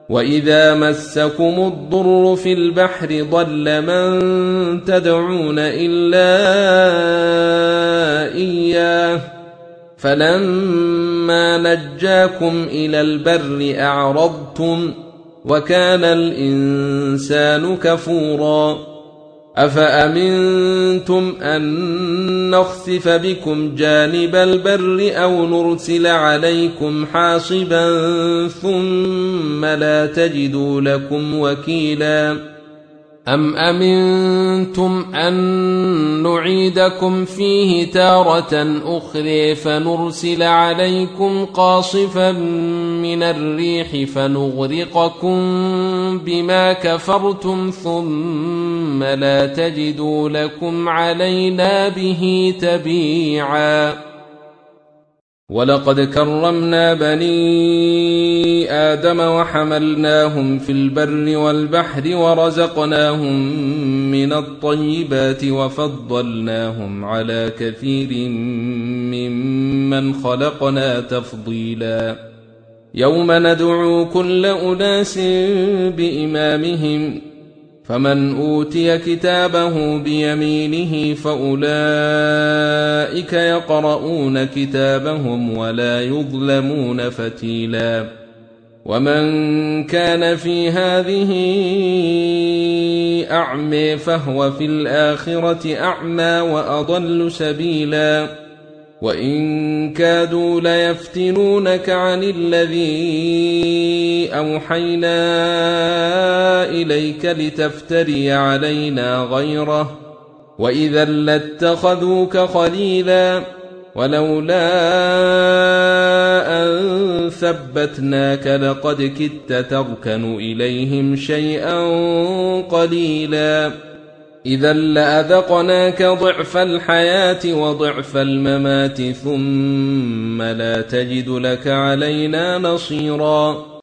وإذا مسكم الضر في البحر ضل من تدعون إلا إياه فلما نجاكم إلى البر أعرضتم وكان الإنسان كفورا أفأمنتم أن نخسف بكم جانب البر أو نرسل عليكم حاصبا ثم لا تجدوا لكم وكيلا أم أمنتم أن نعيدكم فيه تارة أخرى فنرسل عليكم قاصفا من الريح فنغرقكم بما كفرتم ثم لا تجدوا لكم علينا به تبيعا ولقد كرمنا بني آدم وحملناهم في البر والبحر ورزقناهم من الطيبات وفضلناهم على كثير ممن خلقنا تفضيلا يوم ندعو كل أناس بإمامهم فمن أوتي كتابه بيمينه فأولئك يقرؤون كتابهم ولا يظلمون فتيلا ومن كان في هذه أعمى فهو في الآخرة أعمى وأضل سبيلا وإن كادوا ليفتنونك عن الذي أوحينا إليك لتفتري علينا غيره وإذا لاتخذوك خليلا ولولا أن ثبتناك لقد كدت تركن إليهم شيئا قليلا إذا لأذقناك ضعف الحياة وضعف الممات ثم لا تجد لك علينا نصيرا